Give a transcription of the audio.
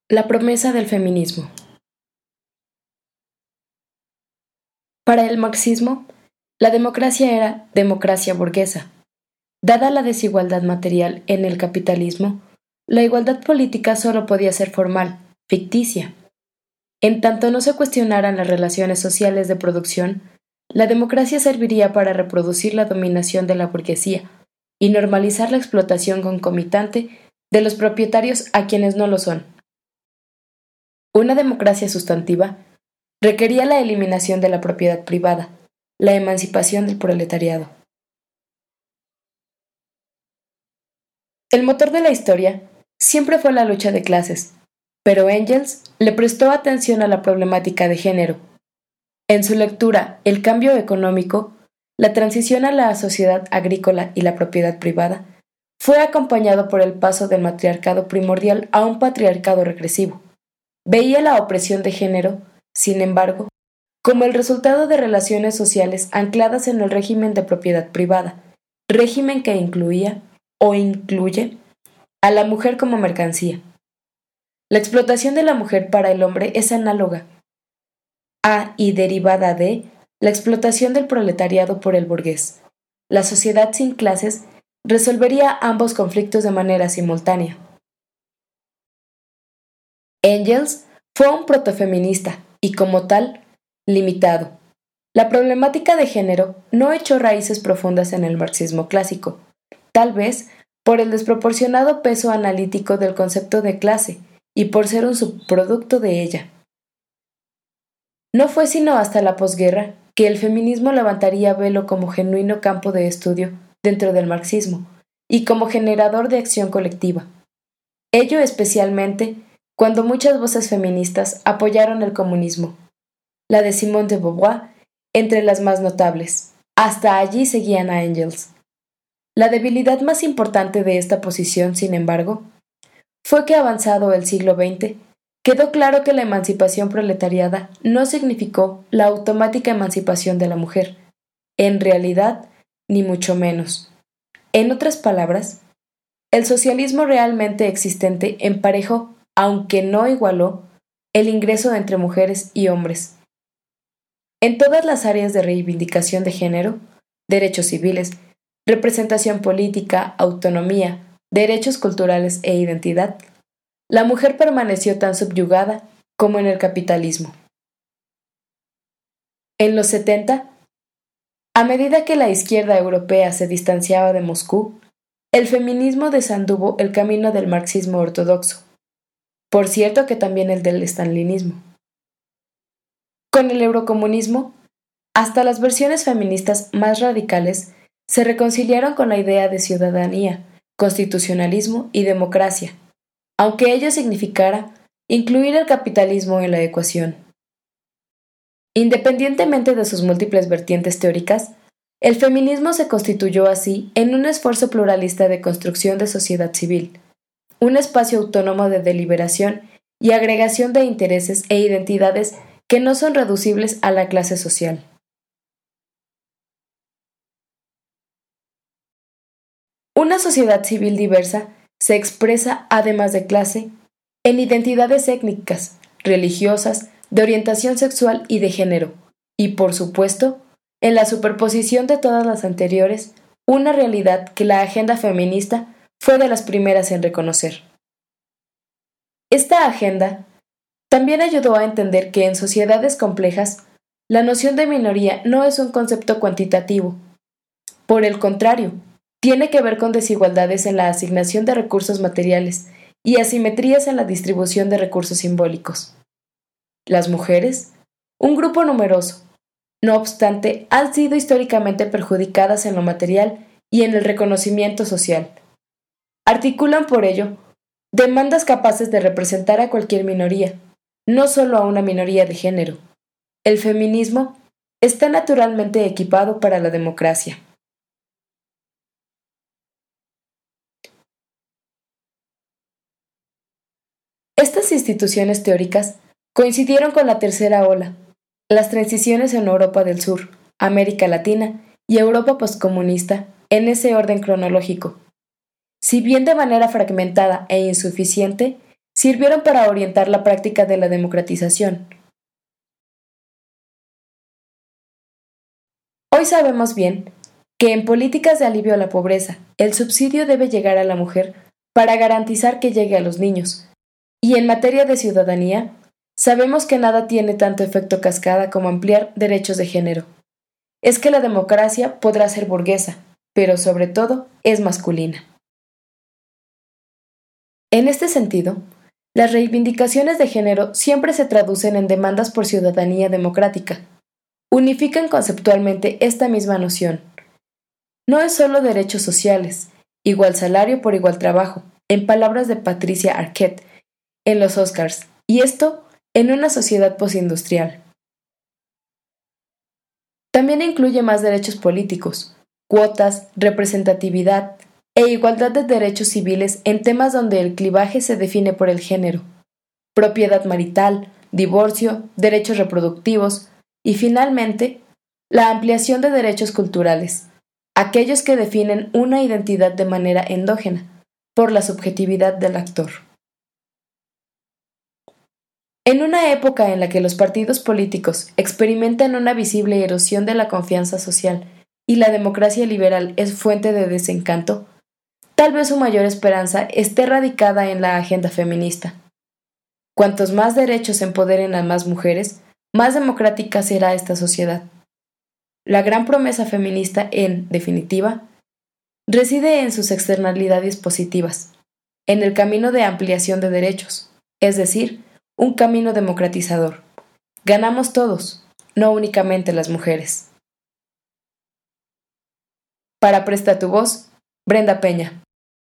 La promesa del feminismo. Para el marxismo, la democracia era democracia burguesa. Dada la desigualdad material en el capitalismo, la igualdad política solo podía ser formal, ficticia. En tanto no se cuestionaran las relaciones sociales de producción, la democracia serviría para reproducir la dominación de la burguesía y normalizar la explotación concomitante de los propietarios a quienes no lo son. Una democracia sustantiva requería la eliminación de la propiedad privada, la emancipación del proletariado. El motor de la historia siempre fue la lucha de clases, pero Engels le prestó atención a la problemática de género. En su lectura El cambio económico, la transición a la sociedad agrícola y la propiedad privada, fue acompañado por el paso del matriarcado primordial a un patriarcado regresivo. Veía la opresión de género, sin embargo, como el resultado de relaciones sociales ancladas en el régimen de propiedad privada, régimen que incluía o incluye a la mujer como mercancía. La explotación de la mujer para el hombre es análoga a y derivada de la explotación del proletariado por el burgués. La sociedad sin clases resolvería ambos conflictos de manera simultánea. Engels fue un protofeminista y, como tal, limitado. La problemática de género no echó raíces profundas en el marxismo clásico, tal vez por el desproporcionado peso analítico del concepto de clase y por ser un subproducto de ella. No fue sino hasta la posguerra que el feminismo levantaría velo como genuino campo de estudio dentro del marxismo y como generador de acción colectiva. Ello especialmente cuando muchas voces feministas apoyaron el comunismo, la de Simone de Beauvoir entre las más notables. Hasta allí seguían a Engels. La debilidad más importante de esta posición, sin embargo, fue que avanzado el siglo XX, quedó claro que la emancipación proletariada no significó la automática emancipación de la mujer, en realidad, ni mucho menos. En otras palabras, el socialismo realmente existente emparejó, aunque no igualó, el ingreso entre mujeres y hombres. En todas las áreas de reivindicación de género, derechos civiles, representación política, autonomía, derechos culturales e identidad, la mujer permaneció tan subyugada como en el capitalismo. En los 70, a medida que la izquierda europea se distanciaba de Moscú, el feminismo desanduvo el camino del marxismo ortodoxo, por cierto que también el del stalinismo. Con el eurocomunismo, hasta las versiones feministas más radicales se reconciliaron con la idea de ciudadanía, constitucionalismo y democracia, aunque ello significara incluir el capitalismo en la ecuación. Independientemente de sus múltiples vertientes teóricas, el feminismo se constituyó así en un esfuerzo pluralista de construcción de sociedad civil, un espacio autónomo de deliberación y agregación de intereses e identidades que no son reducibles a la clase social. Una sociedad civil diversa se expresa, además de clase, en identidades étnicas, religiosas, de orientación sexual y de género, y por supuesto, en la superposición de todas las anteriores, una realidad que la agenda feminista fue de las primeras en reconocer. Esta agenda también ayudó a entender que en sociedades complejas, la noción de minoría no es un concepto cuantitativo. Por el contrario, tiene que ver con desigualdades en la asignación de recursos materiales y asimetrías en la distribución de recursos simbólicos. Las mujeres, un grupo numeroso, no obstante, han sido históricamente perjudicadas en lo material y en el reconocimiento social. Articulan por ello demandas capaces de representar a cualquier minoría, no solo a una minoría de género. El feminismo está naturalmente equipado para la democracia. Estas instituciones teóricas coincidieron con la tercera ola, las transiciones en Europa del Sur, América Latina y Europa postcomunista en ese orden cronológico. Si bien de manera fragmentada e insuficiente, sirvieron para orientar la práctica de la democratización. Hoy sabemos bien que en políticas de alivio a la pobreza, el subsidio debe llegar a la mujer para garantizar que llegue a los niños. Y en materia de ciudadanía, sabemos que nada tiene tanto efecto cascada como ampliar derechos de género. Es que la democracia podrá ser burguesa, pero sobre todo es masculina. En este sentido, las reivindicaciones de género siempre se traducen en demandas por ciudadanía democrática. Unifican conceptualmente esta misma noción. No es solo derechos sociales, igual salario por igual trabajo, en palabras de Patricia Arquette, en los Oscars, y esto en una sociedad postindustrial. También incluye más derechos políticos, cuotas, representatividad e igualdad de derechos civiles en temas donde el clivaje se define por el género, propiedad marital, divorcio, derechos reproductivos y finalmente, la ampliación de derechos culturales, aquellos que definen una identidad de manera endógena, por la subjetividad del actor. En una época en la que los partidos políticos experimentan una visible erosión de la confianza social y la democracia liberal es fuente de desencanto, tal vez su mayor esperanza esté radicada en la agenda feminista. Cuantos más derechos empoderen a más mujeres, más democrática será esta sociedad. La gran promesa feminista, en definitiva, reside en sus externalidades positivas, en el camino de ampliación de derechos, es decir, un camino democratizador. Ganamos todos, no únicamente las mujeres. Para Presta tu Voz, Brenda Peña.